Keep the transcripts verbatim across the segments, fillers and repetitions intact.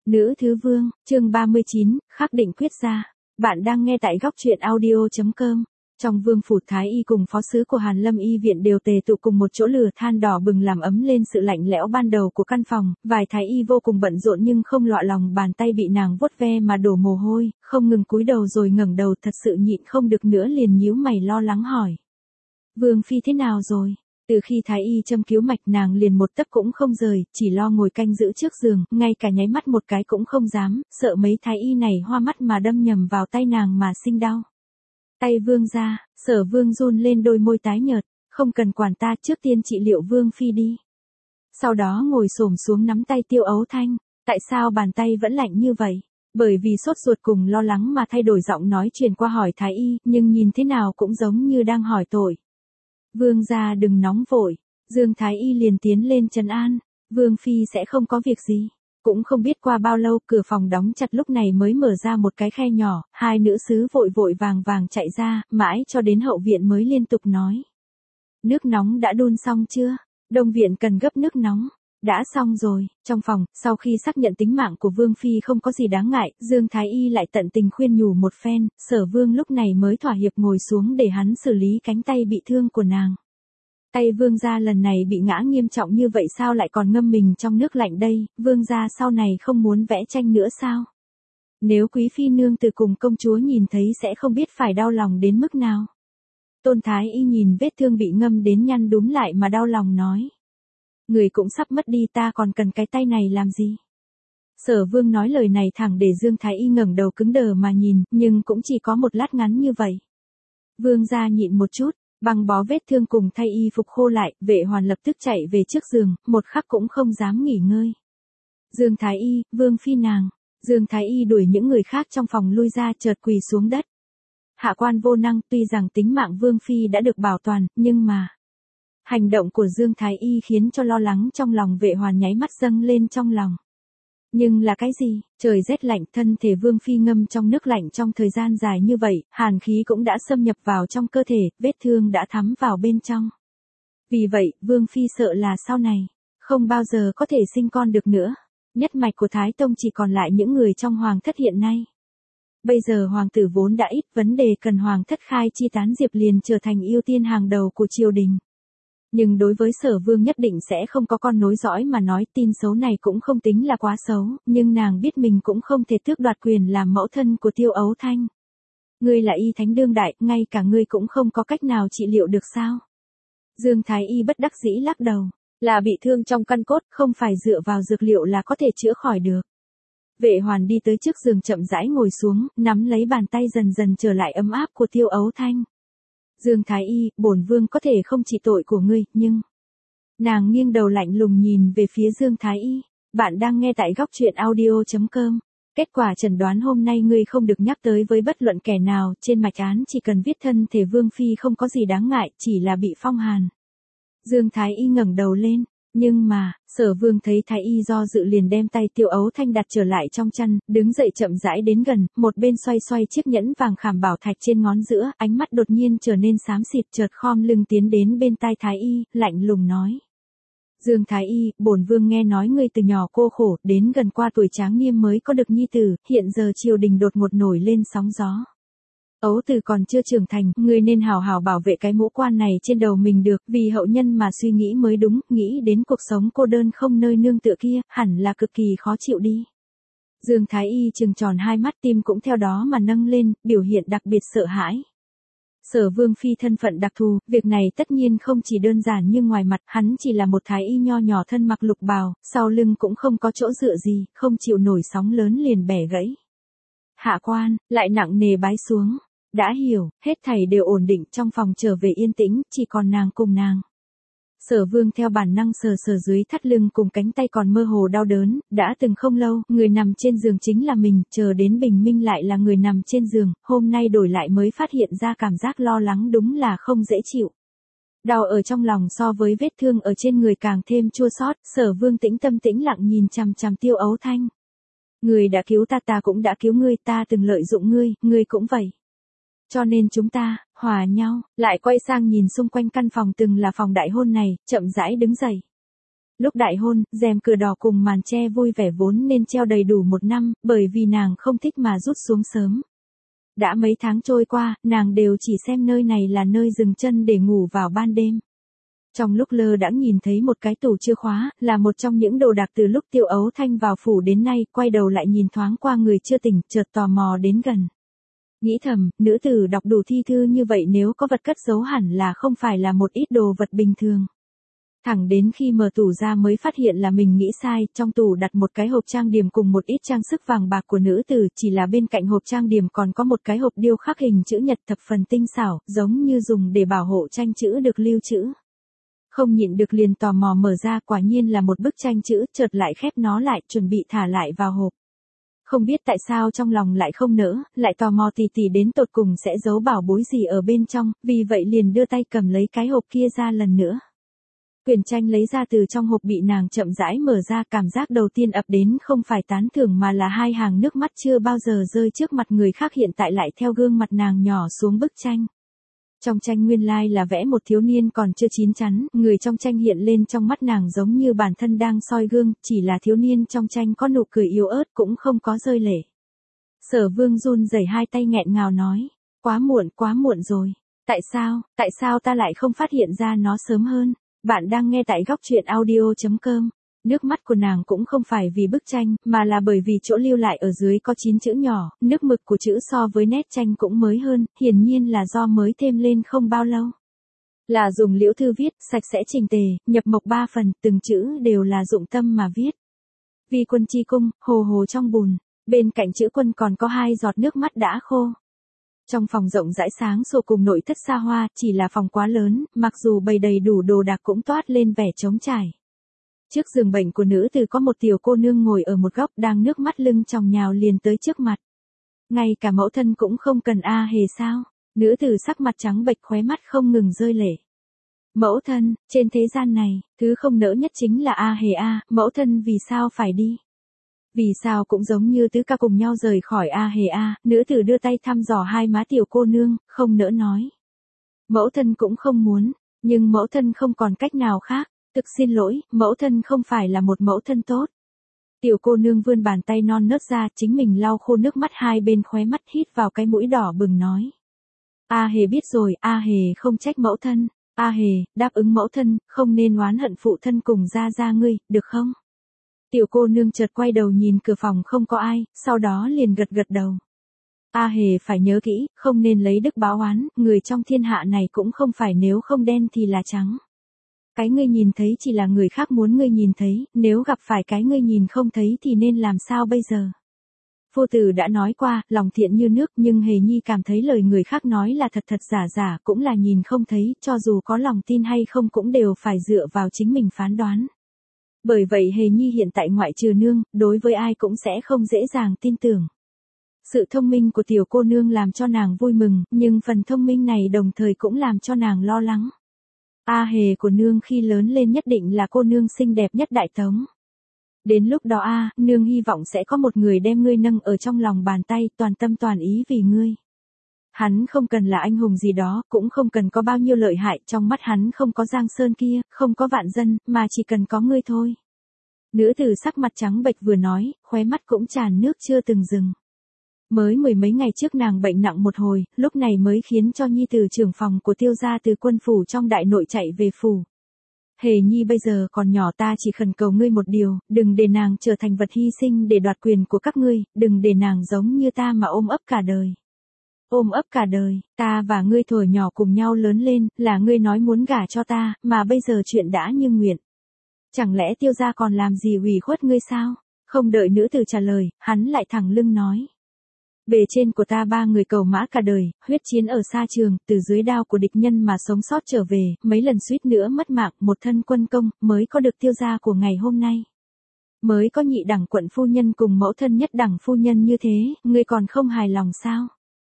Nữ thứ vương, chương ba mươi chín, khắc định quyết ra. Bạn đang nghe tại góc truyện audio.com. Trong vương phủ Thái Y cùng phó sứ của Hàn Lâm Y viện đều tề tụ cùng một chỗ, lửa than đỏ bừng làm ấm lên sự lạnh lẽo ban đầu của căn phòng. Vài Thái Y vô cùng bận rộn nhưng không lọa lòng, bàn tay bị nàng vuốt ve mà đổ mồ hôi, không ngừng cúi đầu rồi ngẩng đầu, thật sự nhịn không được nữa liền nhíu mày lo lắng hỏi. Vương phi thế nào rồi? Từ khi Thái Y châm cứu mạch, nàng liền một tấc cũng không rời, chỉ lo ngồi canh giữ trước giường, ngay cả nháy mắt một cái cũng không dám, sợ mấy Thái Y này hoa mắt mà đâm nhầm vào tay nàng mà sinh đau. Tay vương ra, Sở Vương run lên, đôi môi tái nhợt, không cần quản ta, trước tiên trị liệu vương phi đi. Sau đó ngồi xổm xuống nắm tay Tiêu Ấu Thanh. Tại sao bàn tay vẫn lạnh như vậy? Bởi vì sốt ruột cùng lo lắng mà thay đổi giọng nói truyền qua hỏi Thái Y, nhưng nhìn thế nào cũng giống như đang hỏi tội. Vương gia đừng nóng vội. Dương Thái Y liền tiến lên trấn an. Vương phi sẽ không có việc gì. Cũng không biết qua bao lâu, cửa phòng đóng chặt lúc này mới mở ra một cái khe nhỏ, hai nữ sứ vội vội vàng vàng chạy ra, mãi cho đến hậu viện mới liên tục nói. Nước nóng đã đun xong chưa? Đông viện cần gấp nước nóng. Đã xong rồi. Trong phòng, sau khi xác nhận tính mạng của Vương phi không có gì đáng ngại, Dương Thái Y lại tận tình khuyên nhủ một phen, Sở Vương lúc này mới thỏa hiệp ngồi xuống để hắn xử lý cánh tay bị thương của nàng. Tay vương gia lần này bị ngã nghiêm trọng như vậy sao lại còn ngâm mình trong nước lạnh đây, vương gia sau này không muốn vẽ tranh nữa sao? Nếu quý phi nương từ cùng công chúa nhìn thấy sẽ không biết phải đau lòng đến mức nào. Tôn Thái Y nhìn vết thương bị ngâm đến nhăn đúm lại mà đau lòng nói. Người cũng sắp mất đi, ta còn cần cái tay này làm gì? Sở Vương nói lời này thẳng để Dương Thái Y ngẩng đầu cứng đờ mà nhìn, nhưng cũng chỉ có một lát ngắn như vậy. Vương gia nhịn một chút. Băng bó vết thương cùng thay y phục khô lại, Vệ Hoàn lập tức chạy về trước giường, một khắc cũng không dám nghỉ ngơi. Dương Thái Y, Vương phi nàng. Dương Thái Y đuổi những người khác trong phòng lui ra, chợt quỳ xuống đất. Hạ quan vô năng, tuy rằng tính mạng Vương phi đã được bảo toàn, nhưng mà hành động của Dương Thái Y khiến cho lo lắng trong lòng Vệ Hoàn nháy mắt dâng lên trong lòng. Nhưng là cái gì? Trời rét lạnh, thân thể Vương phi ngâm trong nước lạnh trong thời gian dài như vậy, hàn khí cũng đã xâm nhập vào trong cơ thể, vết thương đã thấm vào bên trong. Vì vậy, Vương phi sợ là sau này không bao giờ có thể sinh con được nữa. Nhất mạch của Thái Tông chỉ còn lại những người trong hoàng thất hiện nay. Bây giờ hoàng tử vốn đã ít, vấn đề cần hoàng thất khai chi tán diệp liền trở thành ưu tiên hàng đầu của triều đình. Nhưng đối với Sở Vương nhất định sẽ không có con nối dõi mà nói, tin xấu này cũng không tính là quá xấu, nhưng nàng biết mình cũng không thể tước đoạt quyền làm mẫu thân của Tiêu Ấu Thanh. Ngươi là y thánh đương đại, ngay cả ngươi cũng không có cách nào trị liệu được sao? Dương Thái Y bất đắc dĩ lắc đầu, là bị thương trong căn cốt, không phải dựa vào dược liệu là có thể chữa khỏi được. Vệ Hoàn đi tới trước giường chậm rãi ngồi xuống, nắm lấy bàn tay dần dần trở lại ấm áp của Tiêu Ấu Thanh. Dương Thái Y, bổn vương có thể không trị tội của ngươi, nhưng... Nàng nghiêng đầu lạnh lùng nhìn về phía Dương Thái Y. Bạn đang nghe tại góc truyện audio.com. Kết quả chẩn đoán hôm nay ngươi không được nhắc tới với bất luận kẻ nào, trên mạch án chỉ cần viết thân thể Vương phi không có gì đáng ngại, chỉ là bị phong hàn. Dương Thái Y ngẩng đầu lên. Nhưng mà, Sở Vương thấy Thái Y do dự liền đem tay Tiêu Ấu Thanh đặt trở lại trong chăn, đứng dậy chậm rãi đến gần, một bên xoay xoay chiếc nhẫn vàng khảm bảo thạch trên ngón giữa, ánh mắt đột nhiên trở nên xám xịt, chợt khom lưng tiến đến bên tai Thái Y, lạnh lùng nói. Dương Thái Y, bổn vương nghe nói ngươi từ nhỏ cô khổ, đến gần qua tuổi tráng niên mới có được nhi tử, hiện giờ triều đình đột ngột nổi lên sóng gió. Ấu tử còn chưa trưởng thành, ngươi nên hào hào bảo vệ cái mũ quan này trên đầu mình được, vì hậu nhân mà suy nghĩ mới đúng, nghĩ đến cuộc sống cô đơn không nơi nương tựa kia, hẳn là cực kỳ khó chịu đi. Dương Thái Y trừng tròn hai mắt, tim cũng theo đó mà nâng lên, biểu hiện đặc biệt sợ hãi. Sở Vương phi thân phận đặc thù, việc này tất nhiên không chỉ đơn giản như ngoài mặt, hắn chỉ là một Thái Y nho nhỏ thân mặc lục bào, sau lưng cũng không có chỗ dựa gì, không chịu nổi sóng lớn liền bẻ gãy. Hạ quan, lại nặng nề bái xuống. Đã hiểu, hết thảy đều ổn định, trong phòng trở về yên tĩnh, chỉ còn nàng cùng nàng. Sở Vương theo bản năng sờ sờ dưới thắt lưng cùng cánh tay còn mơ hồ đau đớn, đã từng không lâu, người nằm trên giường chính là mình, chờ đến bình minh lại là người nằm trên giường, hôm nay đổi lại mới phát hiện ra cảm giác lo lắng đúng là không dễ chịu. Đau ở trong lòng so với vết thương ở trên người càng thêm chua xót, Sở Vương tĩnh tâm tĩnh lặng nhìn chằm chằm Tiêu Ấu Thanh. Người đã cứu ta, ta cũng đã cứu ngươi, ta từng lợi dụng ngươi, ngươi cũng vậy. Cho nên chúng ta, hòa nhau, lại quay sang nhìn xung quanh căn phòng từng là phòng đại hôn này, chậm rãi đứng dậy. Lúc đại hôn, rèm cửa đỏ cùng màn che vui vẻ vốn nên treo đầy đủ một năm, bởi vì nàng không thích mà rút xuống sớm. Đã mấy tháng trôi qua, nàng đều chỉ xem nơi này là nơi dừng chân để ngủ vào ban đêm. Trong lúc lơ đãng nhìn thấy một cái tủ chưa khóa, là một trong những đồ đạc từ lúc Tiêu Ấu Thanh vào phủ đến nay, quay đầu lại nhìn thoáng qua người chưa tỉnh, chợt tò mò đến gần. Nghĩ thầm, nữ tử đọc đủ thi thư như vậy nếu có vật cất giấu hẳn là không phải là một ít đồ vật bình thường. Thẳng đến khi mở tủ ra mới phát hiện là mình nghĩ sai, trong tủ đặt một cái hộp trang điểm cùng một ít trang sức vàng bạc của nữ tử, chỉ là bên cạnh hộp trang điểm còn có một cái hộp điêu khắc hình chữ nhật thập phần tinh xảo, giống như dùng để bảo hộ tranh chữ được lưu trữ. Không nhịn được liền tò mò mở ra, quả nhiên là một bức tranh chữ, chợt lại khép nó lại, chuẩn bị thả lại vào hộp. Không biết tại sao trong lòng lại không nỡ, lại tò mò tỉ tỉ đến tột cùng sẽ giấu bảo bối gì ở bên trong, vì vậy liền đưa tay cầm lấy cái hộp kia ra lần nữa. Quyển tranh lấy ra từ trong hộp bị nàng chậm rãi mở ra, cảm giác đầu tiên ập đến không phải tán thưởng mà là hai hàng nước mắt chưa bao giờ rơi trước mặt người khác hiện tại lại theo gương mặt nàng nhỏ xuống bức tranh. Trong tranh nguyên lai là vẽ một thiếu niên còn chưa chín chắn, người trong tranh hiện lên trong mắt nàng giống như bản thân đang soi gương, chỉ là thiếu niên trong tranh có nụ cười yếu ớt cũng không có rơi lệ. Sở Vương run rẩy hai tay nghẹn ngào nói, quá muộn, quá muộn rồi. Tại sao, tại sao ta lại không phát hiện ra nó sớm hơn? Bạn đang nghe tại góc truyện audio chấm com. Nước mắt của nàng cũng không phải vì bức tranh, mà là bởi vì chỗ lưu lại ở dưới có chín chữ nhỏ, nước mực của chữ so với nét tranh cũng mới hơn, hiển nhiên là do mới thêm lên không bao lâu. Là dùng liễu thư viết, sạch sẽ chỉnh tề, nhập mộc ba phần, từng chữ đều là dụng tâm mà viết. Vi quân chi cung, hồ hồ trong bùn, bên cạnh chữ quân còn có hai giọt nước mắt đã khô. Trong phòng rộng rãi sáng sủa cùng nội thất xa hoa, chỉ là phòng quá lớn, mặc dù bày đầy đủ đồ đạc cũng toát lên vẻ trống trải. Trước giường bệnh của nữ tử có một tiểu cô nương ngồi ở một góc đang nước mắt lưng tròng nhào liền tới trước mặt. Ngay cả mẫu thân cũng không cần a hề sao? Nữ tử sắc mặt trắng bệch khóe mắt không ngừng rơi lệ. Mẫu thân, trên thế gian này, thứ không nỡ nhất chính là a hề a, mẫu thân vì sao phải đi? Vì sao cũng giống như tứ ca cùng nhau rời khỏi a hề a, nữ tử đưa tay thăm dò hai má tiểu cô nương, không nỡ nói. Mẫu thân cũng không muốn, nhưng mẫu thân không còn cách nào khác. Thực xin lỗi, mẫu thân không phải là một mẫu thân tốt. Tiểu cô nương vươn bàn tay non nớt ra, chính mình lau khô nước mắt hai bên khóe mắt, hít vào cái mũi đỏ bừng nói. A hề biết rồi, A hề không trách mẫu thân. A hề, đáp ứng mẫu thân, không nên oán hận phụ thân cùng gia gia ngươi, được không? Tiểu cô nương chợt quay đầu nhìn cửa phòng không có ai, sau đó liền gật gật đầu. A hề phải nhớ kỹ, không nên lấy đức báo oán, người trong thiên hạ này cũng không phải nếu không đen thì là trắng. Cái ngươi nhìn thấy chỉ là người khác muốn ngươi nhìn thấy, nếu gặp phải cái ngươi nhìn không thấy thì nên làm sao bây giờ? Phu tử đã nói qua, lòng thiện như nước, nhưng Hề Nhi cảm thấy lời người khác nói là thật thật giả giả, cũng là nhìn không thấy, cho dù có lòng tin hay không cũng đều phải dựa vào chính mình phán đoán. Bởi vậy Hề Nhi hiện tại ngoại trừ nương, đối với ai cũng sẽ không dễ dàng tin tưởng. Sự thông minh của tiểu cô nương làm cho nàng vui mừng, nhưng phần thông minh này đồng thời cũng làm cho nàng lo lắng. A hề của nương khi lớn lên nhất định là cô nương xinh đẹp nhất Đại Tống. Đến lúc đó a, nương hy vọng sẽ có một người đem ngươi nâng ở trong lòng bàn tay, toàn tâm toàn ý vì ngươi. Hắn không cần là anh hùng gì đó, cũng không cần có bao nhiêu lợi hại, trong mắt hắn không có Giang Sơn kia, không có vạn dân, mà chỉ cần có ngươi thôi. Nữ tử sắc mặt trắng bệch vừa nói, khóe mắt cũng tràn nước chưa từng dừng. Mới mười mấy ngày trước nàng bệnh nặng một hồi, lúc này mới khiến cho nhi tử trưởng phòng của Tiêu gia từ quân phủ trong đại nội chạy về phủ. Hề Nhi bây giờ còn nhỏ, ta chỉ khẩn cầu ngươi một điều, đừng để nàng trở thành vật hy sinh để đoạt quyền của các ngươi, đừng để nàng giống như ta mà ôm ấp cả đời. Ôm ấp cả đời, ta và ngươi thuở nhỏ cùng nhau lớn lên, là ngươi nói muốn gả cho ta, mà bây giờ chuyện đã như nguyện. Chẳng lẽ Tiêu gia còn làm gì ủy khuất ngươi sao? Không đợi nữ tử trả lời, hắn lại thẳng lưng nói. Bề trên của ta ba người cầu mã cả đời, huyết chiến ở xa trường, từ dưới đao của địch nhân mà sống sót trở về, mấy lần suýt nữa mất mạng, một thân quân công, mới có được Tiêu gia của ngày hôm nay. Mới có nhị đẳng quận phu nhân cùng mẫu thân nhất đẳng phu nhân như thế, ngươi còn không hài lòng sao?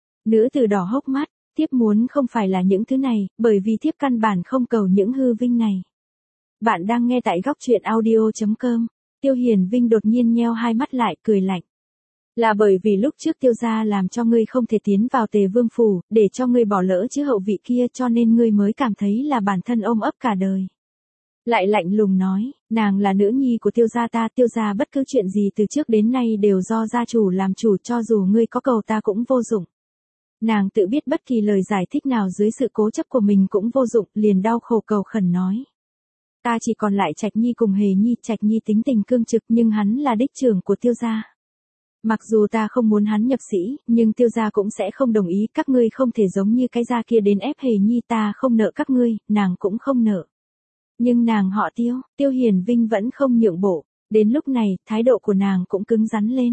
Nữ tử đỏ hốc mắt, thiếp muốn không phải là những thứ này, bởi vì thiếp căn bản không cầu những hư vinh này. Bạn đang nghe tại góc truyện audio chấm com. Tiêu Hiền Vinh đột nhiên nheo hai mắt lại, cười lạnh. Là bởi vì lúc trước Tiêu gia làm cho ngươi không thể tiến vào Tề Vương phủ, để cho ngươi bỏ lỡ chứ hậu vị kia, cho nên ngươi mới cảm thấy là bản thân ôm ấp cả đời. lại lạnh lùng nói, nàng là nữ nhi của tiêu gia ta, tiêu gia bất cứ chuyện gì từ trước đến nay đều do gia chủ làm chủ, cho dù ngươi có cầu ta cũng vô dụng. Nàng tự biết bất kỳ lời giải thích nào dưới sự cố chấp của mình cũng vô dụng, liền đau khổ cầu khẩn nói. Ta chỉ còn lại Trạch Nhi cùng Hề Nhi, Trạch Nhi tính tình cương trực nhưng hắn là đích trưởng của tiêu gia. Mặc dù ta không muốn hắn nhập sĩ, nhưng tiêu gia cũng sẽ không đồng ý, các ngươi không thể giống như cái gia kia đến ép Hề Nhi, ta không nợ các ngươi, nàng cũng không nợ. Nhưng nàng họ Tiêu, Tiêu Hiền Vinh vẫn không nhượng bộ, đến lúc này, thái độ của nàng cũng cứng rắn lên.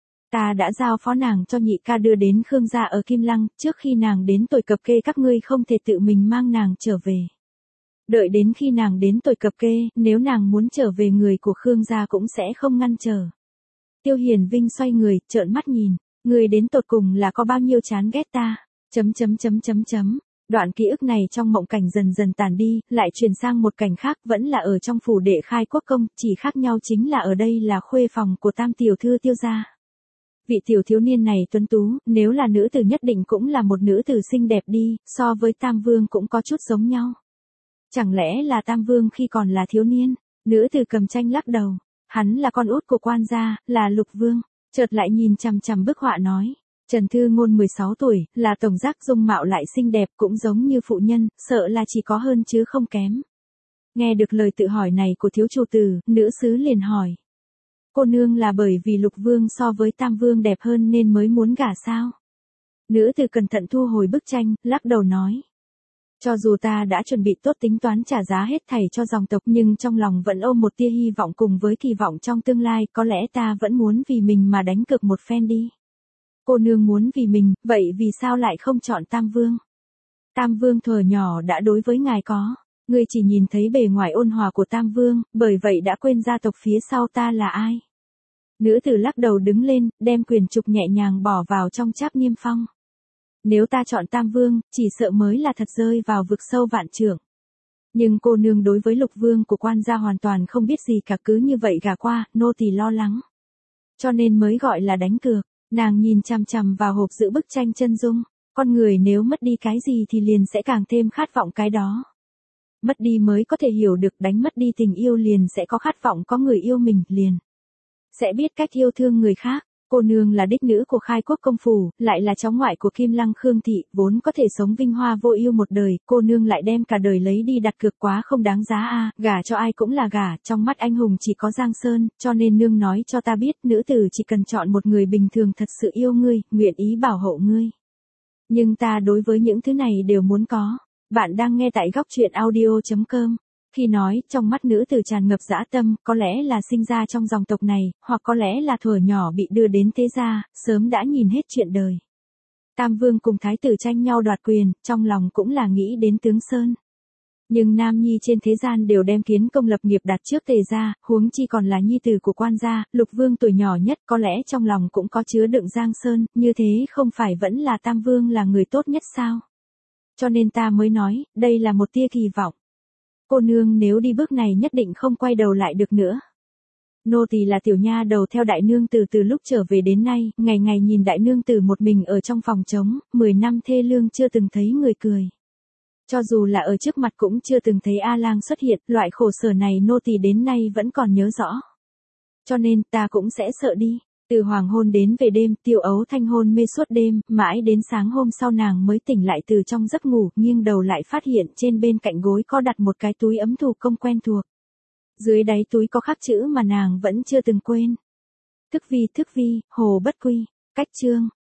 Ta đã giao phó nàng cho nhị ca đưa đến Khương gia ở Kim Lăng, trước khi nàng đến tuổi cập kê các ngươi không thể tự mình mang nàng trở về. Đợi đến khi nàng đến tuổi cập kê, nếu nàng muốn trở về người của Khương gia cũng sẽ không ngăn trở. Tiêu Hiền Vinh xoay người, trợn mắt nhìn, người đến tột cùng là có bao nhiêu chán ghét ta, chấm chấm chấm chấm chấm. Đoạn ký ức này trong mộng cảnh dần dần tàn đi, lại chuyển sang một cảnh khác, vẫn là ở trong phủ đệ Khai Quốc công, chỉ khác nhau chính là ở đây là khuê phòng của tam tiểu thư Tiêu gia. Vị tiểu thiếu niên này tuấn tú, nếu là nữ tử nhất định cũng là một nữ tử xinh đẹp đi, so với Tam Vương cũng có chút giống nhau. Chẳng lẽ là Tam Vương khi còn là thiếu niên? Nữ tử cầm tranh lắc đầu, hắn là con út của quan gia, là Lục Vương, chợt lại nhìn chằm chằm bức họa nói. Trần Thư Ngôn mười sáu tuổi, là tổng giác, dung mạo lại xinh đẹp, cũng giống như phụ nhân, sợ là chỉ có hơn chứ không kém. Nghe được lời tự hỏi này của thiếu chủ tử, nữ sứ liền hỏi. Cô nương là bởi vì Lục Vương so với Tam Vương đẹp hơn nên mới muốn gả sao? Nữ tử cẩn thận thu hồi bức tranh, lắc đầu nói. Cho dù ta đã chuẩn bị tốt tính toán trả giá hết thảy cho dòng tộc, nhưng trong lòng vẫn ôm một tia hy vọng cùng với kỳ vọng trong tương lai, có lẽ ta vẫn muốn vì mình mà đánh cược một phen đi. Cô nương muốn vì mình, vậy vì sao lại không chọn Tam Vương? Tam Vương thuở nhỏ đã đối với ngài có, ngươi chỉ nhìn thấy bề ngoài ôn hòa của Tam Vương, bởi vậy đã quên gia tộc phía sau ta là ai. Nữ tử lắc đầu đứng lên, đem quyền trục nhẹ nhàng bỏ vào trong cháp niêm phong. Nếu ta chọn Tam Vương, chỉ sợ mới là thật rơi vào vực sâu vạn trượng. Nhưng cô nương đối với Lục Vương của quan gia hoàn toàn không biết gì cả, cứ như vậy gả qua, nô tỳ lo lắng. Cho nên mới gọi là đánh cược. Nàng nhìn chằm chằm vào hộp giữ bức tranh chân dung, con người nếu mất đi cái gì thì liền sẽ càng thêm khát vọng cái đó. Mất đi mới có thể hiểu được, đánh mất đi tình yêu liền sẽ có khát vọng có người yêu mình, liền sẽ biết cách yêu thương người khác. Cô nương là đích nữ của Khai Quốc công phủ, lại là cháu ngoại của Kim Lăng Khương thị, vốn có thể sống vinh hoa vô ưu một đời, cô nương lại đem cả đời lấy đi đặt cược, quá không đáng giá a, gả cho ai cũng là gả, trong mắt anh hùng chỉ có Giang Sơn, cho nên nương nói cho ta biết, nữ tử chỉ cần chọn một người bình thường thật sự yêu ngươi, nguyện ý bảo hộ ngươi. Nhưng ta đối với những thứ này đều muốn có. Bạn đang nghe tại góc truyện audio chấm com. Khi nói, trong mắt nữ tử tràn ngập dã tâm, có lẽ là sinh ra trong dòng tộc này, hoặc có lẽ là thuở nhỏ bị đưa đến thế gia, sớm đã nhìn hết chuyện đời. Tam Vương cùng thái tử tranh nhau đoạt quyền, trong lòng cũng là nghĩ đến Tướng Sơn. Nhưng nam nhi trên thế gian đều đem kiến công lập nghiệp đặt trước Tề gia, huống chi còn là nhi tử của quan gia, Lục Vương tuổi nhỏ nhất, có lẽ trong lòng cũng có chứa đựng Giang Sơn, như thế không phải vẫn là Tam Vương là người tốt nhất sao? Cho nên ta mới nói, đây là một tia kỳ vọng. Cô nương nếu đi bước này nhất định không quay đầu lại được nữa. Nô tỳ là tiểu nha đầu theo đại nương tử từ lúc trở về đến nay, ngày ngày nhìn đại nương tử một mình ở trong phòng trống, mười năm thê lương chưa từng thấy người cười. Cho dù là ở trước mặt cũng chưa từng thấy A Lang xuất hiện, loại khổ sở này nô tỳ đến nay vẫn còn nhớ rõ. Cho nên ta cũng sẽ sợ đi. Từ hoàng hôn đến về đêm, Tiêu Ấu Thanh hôn mê suốt đêm, mãi đến sáng hôm sau nàng mới tỉnh lại từ trong giấc ngủ, nghiêng đầu lại phát hiện trên bên cạnh gối có đặt một cái túi ấm thủ công quen thuộc. Dưới đáy túi có khắc chữ mà nàng vẫn chưa từng quên. Thức vi thức vi, hồ bất quy, cách chương.